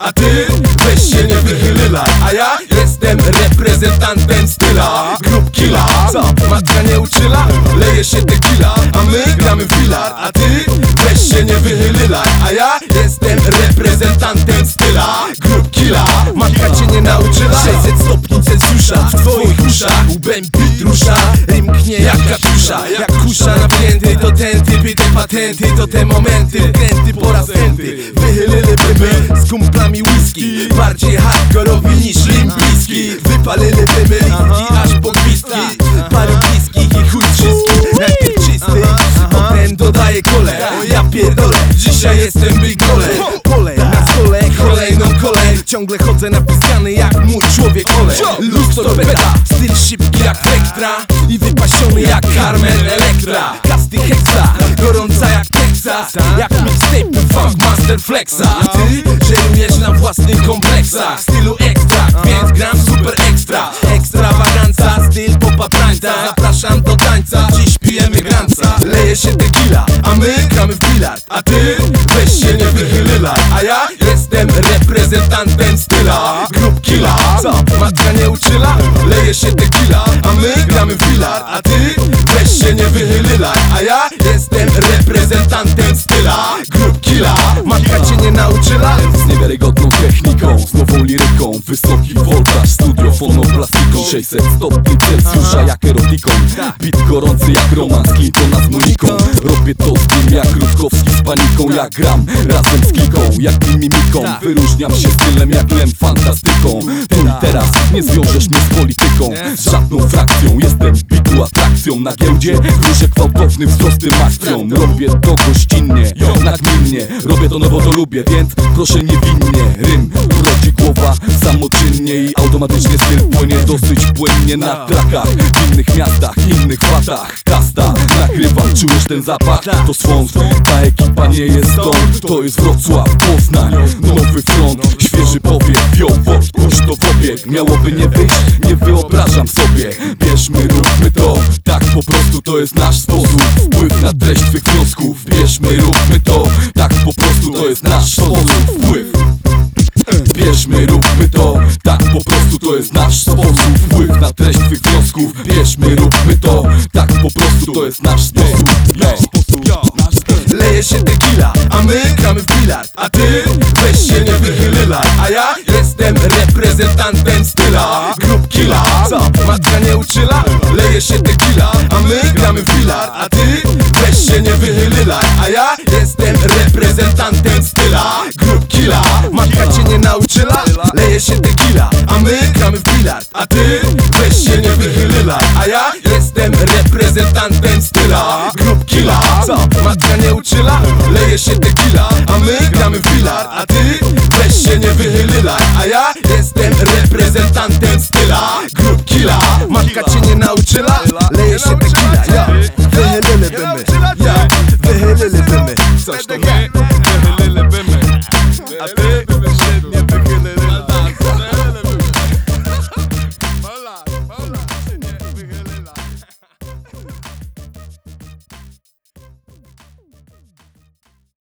a ty weź się nie wychylylaj. A ja jestem reprezentantem styla Grup Killa. Co? Matka nie uczyla? Leje się tequila, a my gramy w filar. A ty weź się nie wychylylaj. A ja jestem reprezentantem styla Grup Killa. Matka cię nie nauczyła? 600 stopni Celsjusza w twoich uszach, łbem bit rusza, rym knie jak katusza. Jak kusza napięty, to ten typ i te patenty, to te momenty, kręty po raz enty. Wychylili bymy z kumplami whisky, bardziej hardkorowi niż limpijski. Wypalili bymy listki aż po gwizdki, parę bliskich i chuj wszystkich. Najpierw czysty, potem dodaję kole. Ja pierdolę, dzisiaj jestem big gole. Polej na stole, kolejną kolej. Ciągle chodzę napisany jak mój człowiek olej. Luz torpeda, styl szybki jak Vectra i wypasiony jak Carmen Electra. Kasty heksa, gorąca jak Texas, jak mixtape Funk Master Flexa. A ty żerujesz na własnych kompleksach w stylu ekstrakt, więc gram super ekstra. Ekstrawaganza, styl popa tańca. Zapraszam do tańca, dziś pijemy granca. Leje się tequila, a my gramy w bilard. A ty weź się nie wychylylaj. A ja jestem reprezentantem styla Grup Killa. Co? Matka nie uczyla? Leje się tequila, a my gramy w bilard. A ty weź się nie wychylylaj. A ja jestem reprezentantem styla Grup Killa. Matka cię nie nauczyła? Z niewiarygodną techniką, z nową liryką, wysoki voltaż, studio fonoplastiką. 600 stopni Celsjusza jak erotiką, beat gorący jak romanski, to nas Moniką. Robię to z tym jak Rutkowski z paniką. Ja gram razem z Kiką, jak mimiką. Wyróżniam się stylem jak Lem, fantastyką. Tu i teraz nie zwiążesz mnie z polityką, z żadną frakcją. Jestem bitu atrakcją na giełdzie, ruszę gwałtownym wzrostem akcją. Robię to gościnnie, nagminnie, robię to nowo, to lubię, więc proszę niewinnie. Rym urodzi głowa samoczynnie i automatycznie styl płynie dosyć płynnie na trakach. W innych miastach, innych watach. Kasta nagrywa, czujesz ten zapach? To swąd, ta ekipa nie jest stąd. To jest Wrocław, Poznań, nowy front, świeży powiew, Białwort, puść to w obieg. Miałoby nie wyjść, nie wyobrażam sobie. Bierzmy, róbmy to, tak po prostu to jest nasz sposób. Wpływ na treść twych wniosków. Bierzmy, róbmy to, tak po prostu to jest nasz sposób. Wpływ. Bierzmy, róbmy to, tak po prostu to jest nasz sposób. Wpływ na treść twych wniosków. Bierzmy, róbmy to, tak po prostu to jest nasz sposób. Leje się tequila, a my gramy w bilard. A ty weź się nie wychylylaj. A ja jestem reprezentantem styla Grup Killa. Co? Matka nie uczyla? Leje się tequila, a my gramy w bilard. A ty weź się nie wychylylaj. A ja jestem reprezentantem styla Grup Killa. Matka cię nie nauczyła? Leje się tequila, a my gramy w bilard. A ty weź się nie wychylylaj. A ja jestem reprezentantem styla Grup Killa. Co? Matka nie uczyła? Leje się tequila, a my gramy w bilard. A ty weź się nie wychylylaj. A ja jestem reprezentantem styla Grup Killa. Matka cię nie nauczyła? Leje się tequila, ja wychylili bymy, ja wychylili bymy. Coś to